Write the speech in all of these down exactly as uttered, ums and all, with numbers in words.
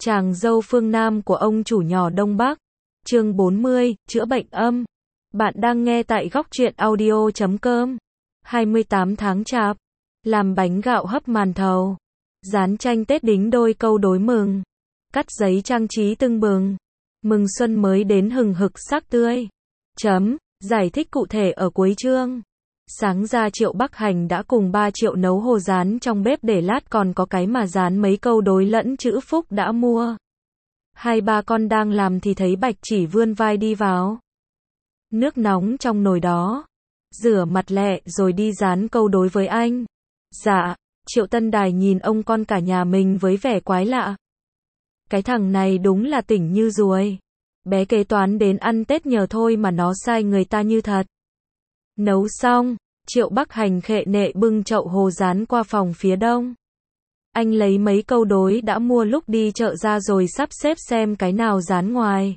Chàng dâu phương Nam của ông chủ nhỏ Đông Bắc. Chương bốn mươi, chữa bệnh âm. Bạn đang nghe tại góc truyện audio chấm com. hai mươi tám tháng Chạp. Làm bánh gạo hấp màn thầu. Dán tranh Tết đính đôi câu đối mừng. Cắt giấy trang trí tưng bừng. Mừng xuân mới đến hừng hực sắc tươi. Chấm. Giải thích cụ thể ở cuối chương. Sáng ra Triệu Bắc Hành đã cùng ba Triệu nấu hồ rán trong bếp để lát còn có cái mà dán mấy câu đối lẫn chữ Phúc đã mua. Hai ba con đang làm thì thấy Bạch Chỉ vươn vai đi vào. Nước nóng trong nồi đó. Rửa mặt lẹ rồi đi dán câu đối với anh. Dạ. Triệu Tân Đài nhìn ông con cả nhà mình với vẻ quái lạ. Cái thằng này đúng là tỉnh như ruồi. Bé kế toán đến ăn Tết nhờ thôi mà nó sai người ta như thật. Nấu xong, Triệu Bắc Hành khệ nệ bưng chậu hồ rán qua phòng phía đông. Anh lấy mấy câu đối đã mua lúc đi chợ ra rồi sắp xếp xem cái nào dán ngoài.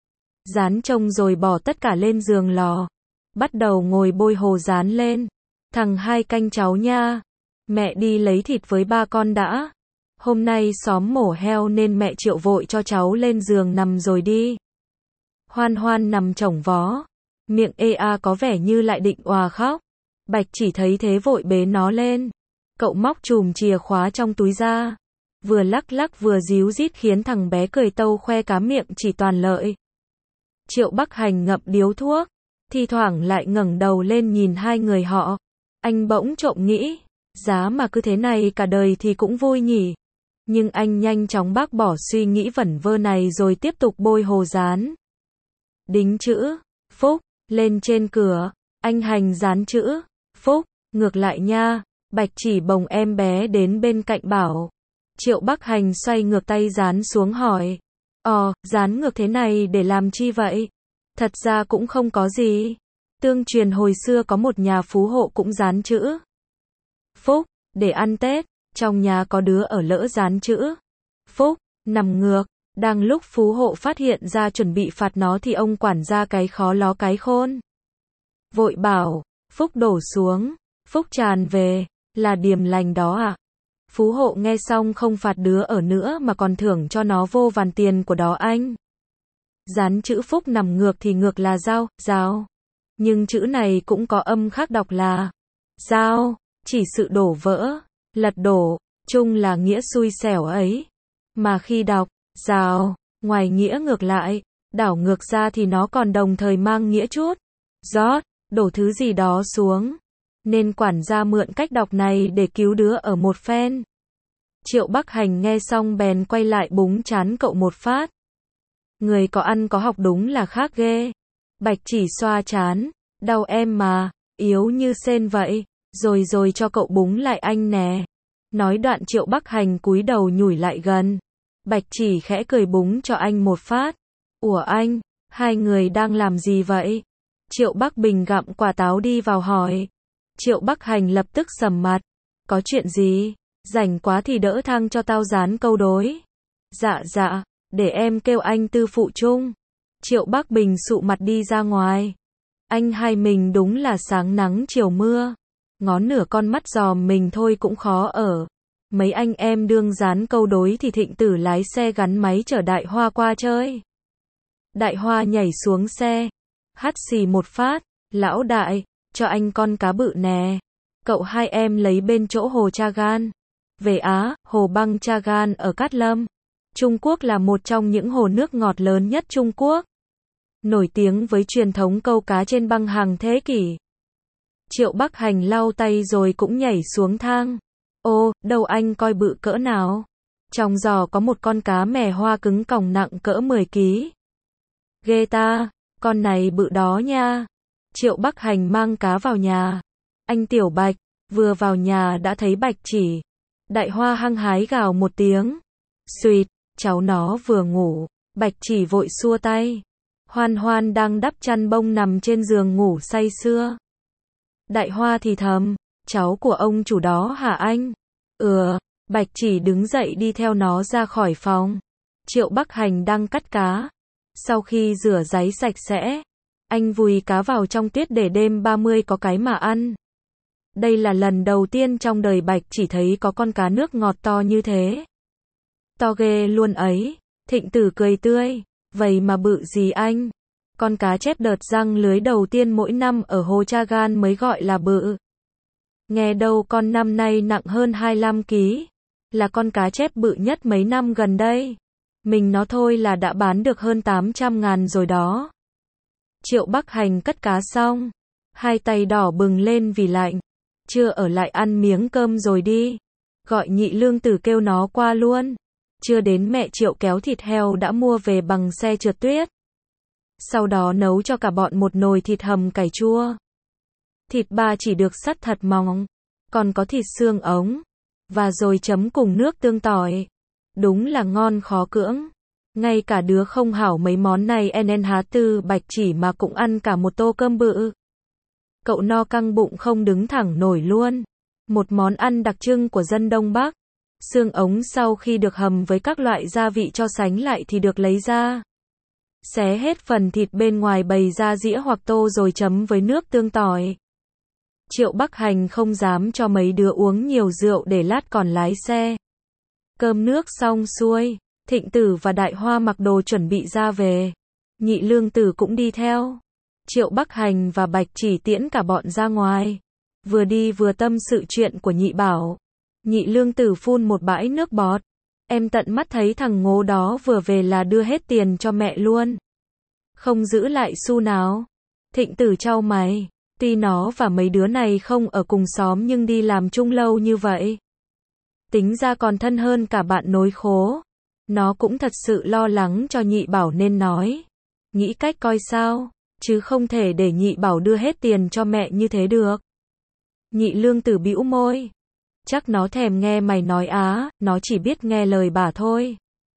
Dán trông rồi bỏ tất cả lên giường lò. Bắt đầu ngồi bôi hồ rán lên. Thằng hai canh cháu nha. Mẹ đi lấy thịt với ba con đã. Hôm nay xóm mổ heo nên mẹ Triệu vội cho cháu lên giường nằm rồi đi. Hoan Hoan nằm chổng vó. Miệng ê a có vẻ như lại định òa khóc. Bạch Chỉ thấy thế vội bế nó lên. Cậu móc chùm chìa khóa trong túi ra. Vừa lắc lắc vừa díu dít khiến thằng bé cười tâu khoe cá miệng chỉ toàn lợi. Triệu Bắc Hành ngậm điếu thuốc. Thi thoảng lại ngẩng đầu lên nhìn hai người họ. Anh bỗng trộm nghĩ. Giá mà cứ thế này cả đời thì cũng vui nhỉ. Nhưng anh nhanh chóng bác bỏ suy nghĩ vẩn vơ này rồi tiếp tục bôi hồ rán. Đính chữ Phúc lên trên cửa. Anh Hành dán chữ Phúc ngược lại nha. Bạch Chỉ bồng em bé đến bên cạnh bảo. Triệu Bắc Hành xoay ngược tay dán xuống hỏi. Ồ, dán ngược thế này để làm chi vậy? Thật ra cũng không có gì. Tương truyền hồi xưa có một nhà phú hộ cũng dán chữ Phúc để ăn Tết. Trong nhà có đứa ở lỡ dán chữ Phúc nằm ngược. Đang lúc phú hộ phát hiện ra chuẩn bị phạt nó thì ông quản gia cái khó ló cái khôn. Vội bảo, Phúc đổ xuống, Phúc tràn về, là điềm lành đó à? Phú hộ nghe xong không phạt đứa ở nữa mà còn thưởng cho nó vô vàn tiền của đó anh. Dán chữ Phúc nằm ngược thì ngược là dao, dao. Nhưng chữ này cũng có âm khác đọc là dao, chỉ sự đổ vỡ, lật đổ, chung là nghĩa xui xẻo ấy. Mà khi đọc dao, ngoài nghĩa ngược lại, đảo ngược ra thì nó còn đồng thời mang nghĩa chút rót, đổ thứ gì đó xuống. Nên quản gia mượn cách đọc này để cứu đứa ở một phen. Triệu Bắc Hành nghe xong bèn quay lại búng trán cậu một phát. Người có ăn có học đúng là khác ghê. Bạch Chỉ xoa trán, đau em mà, yếu như sên vậy, rồi rồi cho cậu búng lại anh nè. Nói đoạn Triệu Bắc Hành cúi đầu nhủi lại gần. Bạch Chỉ khẽ cười búng cho anh một phát. Ủa anh, hai người đang làm gì vậy? Triệu Bắc Bình gặm quả táo đi vào hỏi. Triệu Bắc Hành lập tức sầm mặt. Có chuyện gì? Rảnh quá thì đỡ thang cho tao dán câu đối. Dạ dạ, để em kêu anh Tư phụ chung. Triệu Bắc Bình sụ mặt đi ra ngoài. Anh hai mình đúng là sáng nắng chiều mưa. Ngó nửa con mắt giòm mình thôi cũng khó ở. Mấy anh em đương dán câu đối thì Thịnh Tử lái xe gắn máy chở Đại Hoa qua chơi. Đại Hoa nhảy xuống xe. Hắt xì một phát. Lão đại, cho anh con cá bự nè. Cậu hai em lấy bên chỗ hồ Chagan. Về Á, hồ băng Chagan ở Cát Lâm. Trung Quốc là một trong những hồ nước ngọt lớn nhất Trung Quốc. Nổi tiếng với truyền thống câu cá trên băng hàng thế kỷ. Triệu Bắc Hành lau tay rồi cũng nhảy xuống thang. Ô, đâu anh coi bự cỡ nào. Trong giò có một con cá mè hoa cứng còng nặng cỡ mười ki lô gam. Ghê ta, con này bự đó nha. Triệu Bắc Hành mang cá vào nhà. Anh Tiểu Bạch, vừa vào nhà đã thấy Bạch Chỉ. Đại Hoa hăng hái gào một tiếng. Xuyệt, cháu nó vừa ngủ. Bạch Chỉ vội xua tay. Hoan Hoan đang đắp chăn bông nằm trên giường ngủ say sưa. Đại Hoa thì thầm. Cháu của ông chủ đó hả anh? Ừ, Bạch Chỉ đứng dậy đi theo nó ra khỏi phòng. Triệu Bắc Hành đang cắt cá. Sau khi rửa ráy sạch sẽ, anh vùi cá vào trong tuyết để đêm ba mươi có cái mà ăn. Đây là lần đầu tiên trong đời Bạch Chỉ thấy có con cá nước ngọt to như thế. To ghê luôn ấy. Thịnh Tử cười tươi. Vậy mà bự gì anh? Con cá chép đợt răng lưới đầu tiên mỗi năm ở Hồ Cha Gan mới gọi là bự. Nghe đâu con năm nay nặng hơn hai mươi lăm ki lô gam. Là con cá chép bự nhất mấy năm gần đây. Mình nó thôi là đã bán được hơn tám trăm ngàn rồi đó. Triệu Bắc Hành cất cá xong. Hai tay đỏ bừng lên vì lạnh. Chưa ở lại ăn miếng cơm rồi đi. Gọi Nhị Lương Tử kêu nó qua luôn. Chưa đến mẹ Triệu kéo thịt heo đã mua về bằng xe trượt tuyết. Sau đó nấu cho cả bọn một nồi thịt hầm cải chua. Thịt ba chỉ được sắt thật mỏng. Còn có thịt xương ống. Và rồi chấm cùng nước tương tỏi. Đúng là ngon khó cưỡng. Ngay cả đứa không hảo mấy món này en en há tư Bạch Chỉ mà cũng ăn cả một tô cơm bự. Cậu no căng bụng không đứng thẳng nổi luôn. Một món ăn đặc trưng của dân Đông Bắc. Xương ống sau khi được hầm với các loại gia vị cho sánh lại thì được lấy ra. Xé hết phần thịt bên ngoài bày ra dĩa hoặc tô rồi chấm với nước tương tỏi. Triệu Bắc Hành không dám cho mấy đứa uống nhiều rượu để lát còn lái xe. Cơm nước xong xuôi, Thịnh Tử và Đại Hoa mặc đồ chuẩn bị ra về. Nhị Lương Tử cũng đi theo. Triệu Bắc Hành và Bạch Chỉ tiễn cả bọn ra ngoài. Vừa đi vừa tâm sự chuyện của Nhị Bảo. Nhị Lương Tử phun một bãi nước bọt. Em tận mắt thấy thằng ngố đó vừa về là đưa hết tiền cho mẹ luôn. Không giữ lại xu nào. Thịnh Tử chau mày. Tuy nó và mấy đứa này không ở cùng xóm nhưng đi làm chung lâu như vậy. Tính ra còn thân hơn cả bạn nối khố. Nó cũng thật sự lo lắng cho Nhị Bảo nên nói. Nghĩ cách coi sao, chứ không thể để Nhị Bảo đưa hết tiền cho mẹ như thế được. Nhị Lương Tử bĩu môi. Chắc nó thèm nghe mày nói á, nó chỉ biết nghe lời bà thôi.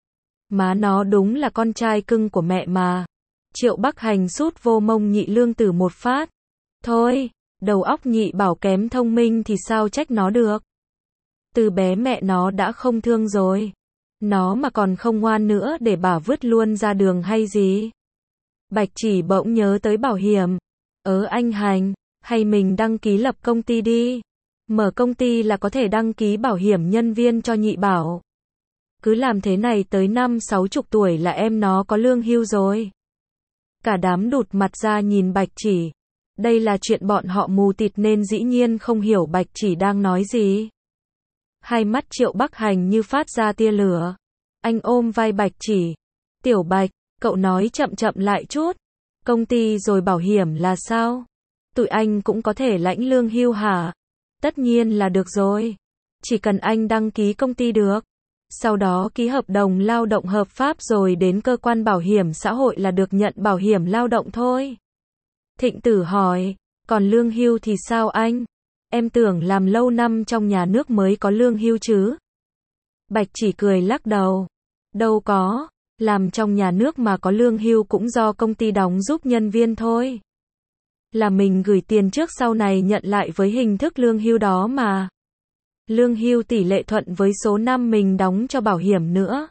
Má nó đúng là con trai cưng của mẹ mà. Triệu Bắc Hành sút vô mông Nhị Lương Tử một phát. Thôi, đầu óc Nhị Bảo kém thông minh thì sao trách nó được. Từ bé mẹ nó đã không thương rồi. Nó mà còn không ngoan nữa để bà vứt luôn ra đường hay gì. Bạch Chỉ bỗng nhớ tới bảo hiểm. Ớ anh Hành, hay mình đăng ký lập công ty đi. Mở công ty là có thể đăng ký bảo hiểm nhân viên cho Nhị Bảo. Cứ làm thế này tới năm sáu chục tuổi là em nó có lương hưu rồi. Cả đám đụt mặt ra nhìn Bạch Chỉ. Đây là chuyện bọn họ mù tịt nên dĩ nhiên không hiểu Bạch Chỉ đang nói gì. Hai mắt Triệu Bắc Hành như phát ra tia lửa. Anh ôm vai Bạch Chỉ. Tiểu Bạch, cậu nói chậm chậm lại chút. Công ty rồi bảo hiểm là sao? Tụi anh cũng có thể lãnh lương hưu hả? Tất nhiên là được rồi. Chỉ cần anh đăng ký công ty được. Sau đó ký hợp đồng lao động hợp pháp rồi đến cơ quan bảo hiểm xã hội là được nhận bảo hiểm lao động thôi. Thịnh Tử hỏi, còn lương hưu thì sao anh? Em tưởng làm lâu năm trong nhà nước mới có lương hưu chứ? Bạch Chỉ cười lắc đầu. Đâu có, làm trong nhà nước mà có lương hưu cũng do công ty đóng giúp nhân viên thôi. Là mình gửi tiền trước sau này nhận lại với hình thức lương hưu đó mà. Lương hưu tỷ lệ thuận với số năm mình đóng cho bảo hiểm nữa.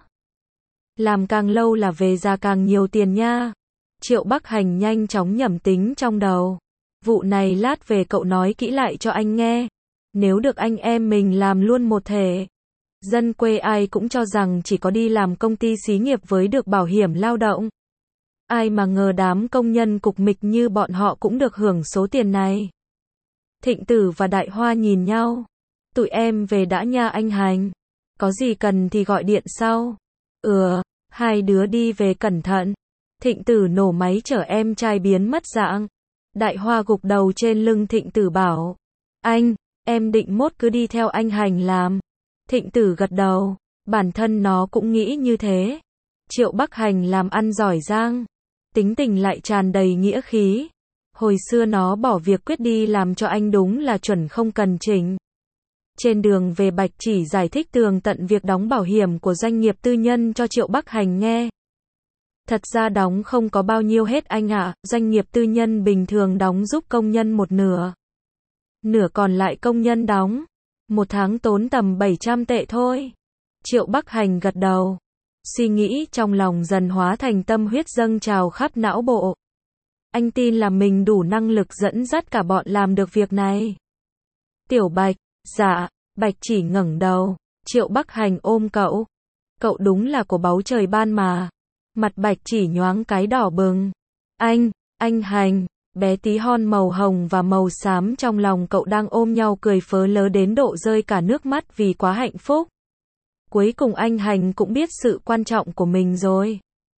Làm càng lâu là về già càng nhiều tiền nha. Triệu Bắc Hành nhanh chóng nhẩm tính trong đầu. Vụ này lát về cậu nói kỹ lại cho anh nghe. Nếu được anh em mình làm luôn một thể. Dân quê ai cũng cho rằng chỉ có đi làm công ty xí nghiệp với được bảo hiểm lao động. Ai mà ngờ đám công nhân cục mịch như bọn họ cũng được hưởng số tiền này. Thịnh Tử và Đại Hoa nhìn nhau. Tụi em về đã nha anh Hành. Có gì cần thì gọi điện sau. Ừ, hai đứa đi về cẩn thận. Thịnh Tử nổ máy chở em trai biến mất dạng. Đại Hoa gục đầu trên lưng Thịnh Tử bảo. Anh, em định mốt cứ đi theo anh Hành làm. Thịnh Tử gật đầu. Bản thân nó cũng nghĩ như thế. Triệu Bắc Hành làm ăn giỏi giang. Tính tình lại tràn đầy nghĩa khí. Hồi xưa nó bỏ việc quyết đi làm cho anh đúng là chuẩn không cần chỉnh. Trên đường về Bạch Chỉ giải thích tường tận việc đóng bảo hiểm của doanh nghiệp tư nhân cho Triệu Bắc Hành nghe. Thật ra đóng không có bao nhiêu hết anh ạ, doanh nghiệp tư nhân bình thường đóng giúp công nhân một nửa. Nửa còn lại công nhân đóng. Một tháng tốn tầm bảy trăm tệ thôi. Triệu Bắc Hành gật đầu. Suy nghĩ trong lòng dần hóa thành tâm huyết dâng trào khắp não bộ. Anh tin là mình đủ năng lực dẫn dắt cả bọn làm được việc này. Tiểu Bạch, dạ, Bạch Chỉ ngẩng đầu. Triệu Bắc Hành ôm cậu. Cậu đúng là của báu trời ban mà. Mặt Bạch Chỉ nhoáng cái đỏ bừng. Anh, anh Hành, bé tí hon màu hồng và màu xám trong lòng cậu đang ôm nhau cười phớ lớ đến độ rơi cả nước mắt vì quá hạnh phúc. Cuối cùng anh Hành cũng biết sự quan trọng của mình rồi.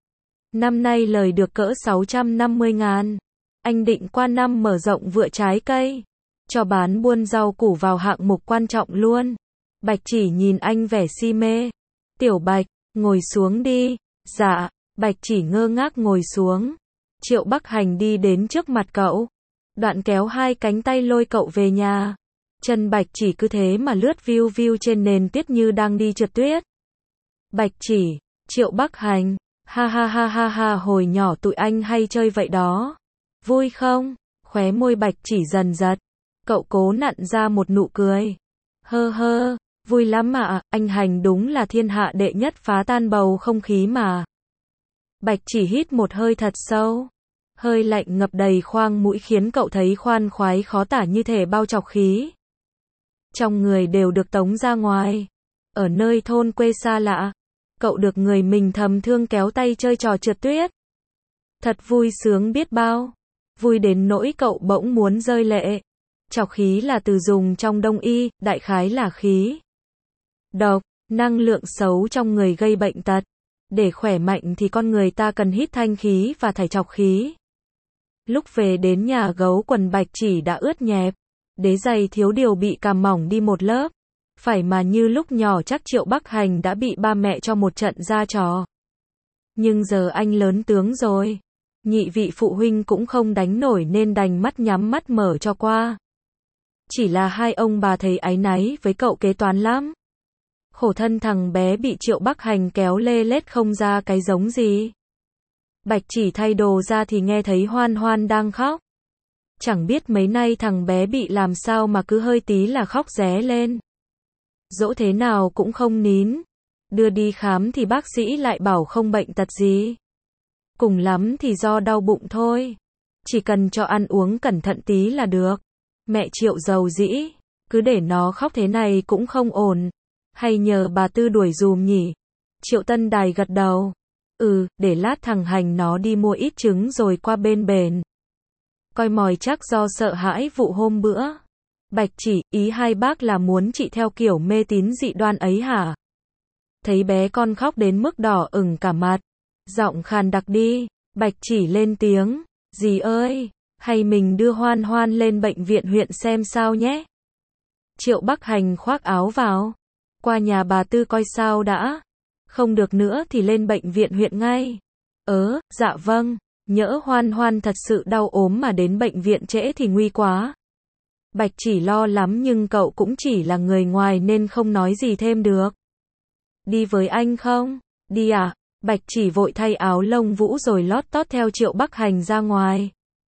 Năm nay lời được cỡ sáu trăm năm mươi ngàn. Anh định qua năm mở rộng vựa trái cây, cho bán buôn rau củ vào hạng mục quan trọng luôn. Bạch Chỉ nhìn anh vẻ si mê. Tiểu Bạch, ngồi xuống đi. Dạ, Bạch Chỉ ngơ ngác ngồi xuống. Triệu Bắc Hành đi đến trước mặt cậu. Đoạn kéo hai cánh tay lôi cậu về nhà. Chân Bạch Chỉ cứ thế mà lướt viu viu trên nền tuyết như đang đi trượt tuyết. Bạch Chỉ, Triệu Bắc Hành, ha ha ha ha ha, hồi nhỏ tụi anh hay chơi vậy đó. Vui không? Khóe môi Bạch Chỉ dần giật. Cậu cố nặn ra một nụ cười. Hơ hơ, vui lắm mà, anh Hành đúng là thiên hạ đệ nhất phá tan bầu không khí mà. Bạch Chỉ hít một hơi thật sâu. Hơi lạnh ngập đầy khoang mũi khiến cậu thấy khoan khoái khó tả như thể bao trọc khí. Trong người đều được tống ra ngoài. Ở nơi thôn quê xa lạ, cậu được người mình thầm thương kéo tay chơi trò trượt tuyết. Thật vui sướng biết bao. Vui đến nỗi cậu bỗng muốn rơi lệ. Trọc khí là từ dùng trong đông y, đại khái là khí độc, năng lượng xấu trong người gây bệnh tật. Để khỏe mạnh thì con người ta cần hít thanh khí và thải trọc khí. Lúc về đến nhà gấu quần Bạch Chỉ đã ướt nhẹp. Đế giày thiếu điều bị càm mỏng đi một lớp. Phải mà như lúc nhỏ chắc Triệu Bắc Hành đã bị ba mẹ cho một trận ra trò. Nhưng giờ anh lớn tướng rồi. Nhị vị phụ huynh cũng không đánh nổi nên đành mắt nhắm mắt mở cho qua. Chỉ là hai ông bà thấy áy náy với cậu kế toán lắm. Khổ thân thằng bé bị Triệu Bắc Hành kéo lê lết không ra cái giống gì. Bạch Chỉ thay đồ ra thì nghe thấy Hoan Hoan đang khóc. Chẳng biết mấy nay thằng bé bị làm sao mà cứ hơi tí là khóc ré lên. Dỗ thế nào cũng không nín. Đưa đi khám thì bác sĩ lại bảo không bệnh tật gì. Cùng lắm thì do đau bụng thôi. Chỉ cần cho ăn uống cẩn thận tí là được. Mẹ Triệu giàu dĩ. Cứ để nó khóc thế này cũng không ổn. Hay nhờ bà Tư đuổi dùm nhỉ? Triệu Tân Đài gật đầu. Ừ, để lát thằng Hành nó đi mua ít trứng rồi qua bên bền. Coi mòi chắc do sợ hãi vụ hôm bữa. Bạch Chỉ, ý hai bác là muốn chị theo kiểu mê tín dị đoan ấy hả? Thấy bé con khóc đến mức đỏ ửng cả mặt. Giọng khàn đặc đi. Bạch Chỉ lên tiếng. Dì ơi, hay mình đưa Hoan Hoan lên bệnh viện huyện xem sao nhé. Triệu Bắc Hành khoác áo vào. Qua nhà bà Tư coi sao đã. Không được nữa thì lên bệnh viện huyện ngay. Ớ, dạ vâng. Nhỡ Hoan Hoan thật sự đau ốm mà đến bệnh viện trễ thì nguy quá. Bạch Chỉ lo lắm nhưng cậu cũng chỉ là người ngoài nên không nói gì thêm được. Đi với anh không? Đi à? Bạch Chỉ vội thay áo lông vũ rồi lót tót theo Triệu Bắc Hành ra ngoài.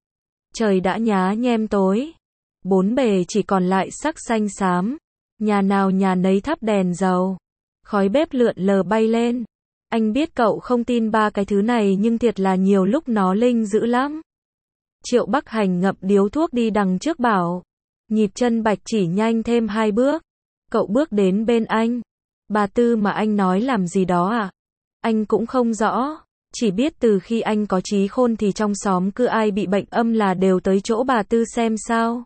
Trời đã nhá nhem tối. Bốn bề chỉ còn lại sắc xanh xám. Nhà nào nhà nấy thắp đèn dầu. Khói bếp lượn lờ bay lên. Anh biết cậu không tin ba cái thứ này nhưng thiệt là nhiều lúc nó linh dữ lắm. Triệu Bắc Hành ngậm điếu thuốc đi đằng trước bảo. Nhịp chân Bạch Chỉ nhanh thêm hai bước. Cậu bước đến bên anh. Bà Tư mà anh nói làm gì đó à? Anh cũng không rõ. Chỉ biết từ khi anh có trí khôn thì trong xóm cứ ai bị bệnh âm là đều tới chỗ bà Tư xem sao.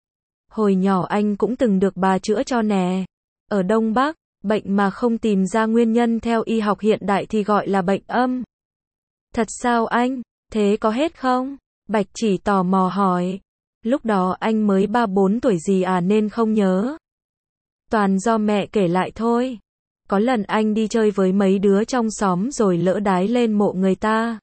Hồi nhỏ anh cũng từng được bà chữa cho nè. Ở Đông Bắc, bệnh mà không tìm ra nguyên nhân theo y học hiện đại thì gọi là bệnh âm. Thật sao anh? Thế có hết không? Bạch Chỉ tò mò hỏi. Lúc đó anh mới ba bốn tuổi gì à nên không nhớ. Toàn do mẹ kể lại thôi. Có lần anh đi chơi với mấy đứa trong xóm rồi lỡ đái lên mộ người ta.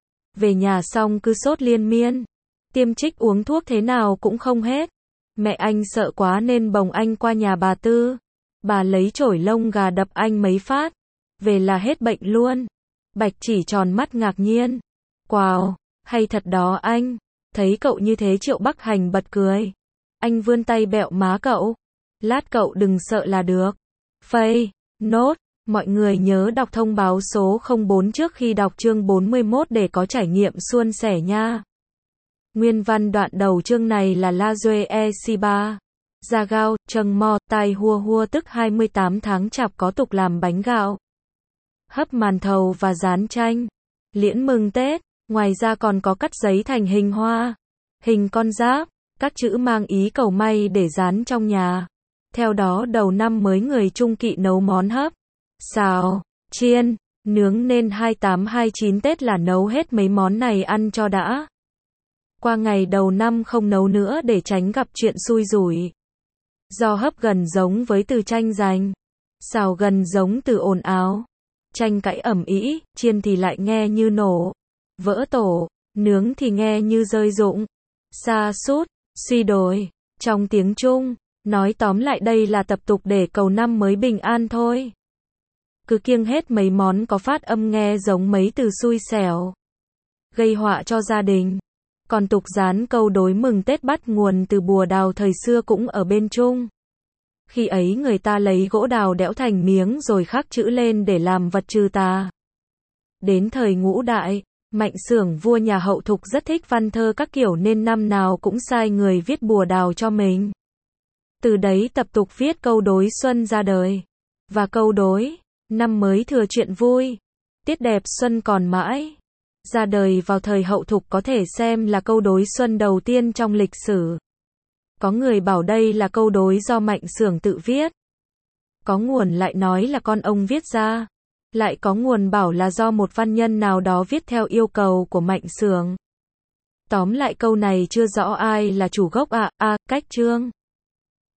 Về nhà xong cứ sốt liên miên. Tiêm trích uống thuốc thế nào cũng không hết. Mẹ anh sợ quá nên bồng anh qua nhà bà Tư. Bà lấy chổi lông gà đập anh mấy phát. Về là hết bệnh luôn. Bạch Chỉ tròn mắt ngạc nhiên. Wow, hay thật đó anh. Thấy cậu như thế Triệu Bắc Hành bật cười. Anh vươn tay bẹo má cậu. Lát cậu đừng sợ là được. Phây, nốt, mọi người nhớ đọc thông báo số không bốn trước khi đọc chương bốn mươi mốt để có trải nghiệm suôn sẻ nha. Nguyên văn đoạn đầu chương này là La Duê E Si Ba. Gia Gao, Trâng Mo, Tai Hua Hua tức hai mươi tám tháng chạp có tục làm bánh gạo. hấp màn thầu và rán chanh, liễn mừng Tết, ngoài ra còn có cắt giấy thành hình hoa, hình con giáp, các chữ mang ý cầu may để dán trong nhà. Theo đó đầu năm mới người Trung Kỵ nấu món hấp, xào, chiên, nướng nên hai tám hai chín Tết là nấu hết mấy món này ăn cho đã. Qua ngày đầu năm không nấu nữa để tránh gặp chuyện xui rủi. Do hấp gần giống với từ tranh giành, xào gần giống từ ồn ào, tranh cãi ầm ĩ, chiên thì lại nghe như nổ, vỡ tổ, nướng thì nghe như rơi rụng, sa sút, suy đồi. Trong tiếng Trung, nói tóm lại đây là tập tục để cầu năm mới bình an thôi. Cứ kiêng hết mấy món có phát âm nghe giống mấy từ xui xẻo, gây họa cho gia đình. Còn tục dán câu đối mừng Tết bắt nguồn từ bùa đào thời xưa cũng ở bên Trung. Khi ấy người ta lấy gỗ đào đẽo thành miếng rồi khắc chữ lên để làm vật trừ tà. Đến thời Ngũ Đại, Mạnh Xưởng vua nhà Hậu Thục rất thích văn thơ các kiểu nên năm nào cũng sai người viết bùa đào cho mình. Từ đấy tập tục viết câu đối xuân ra đời. Và câu đối, năm mới thừa chuyện vui, tiết đẹp xuân còn mãi, ra đời vào thời Hậu Thục có thể xem là câu đối xuân đầu tiên trong lịch sử. Có người bảo đây là câu đối do Mạnh Xưởng tự viết. Có nguồn lại nói là con ông viết ra. Lại có nguồn bảo là do một văn nhân nào đó viết theo yêu cầu của Mạnh Xưởng. Tóm lại câu này chưa rõ ai là chủ gốc ạ. À, à, cách chương.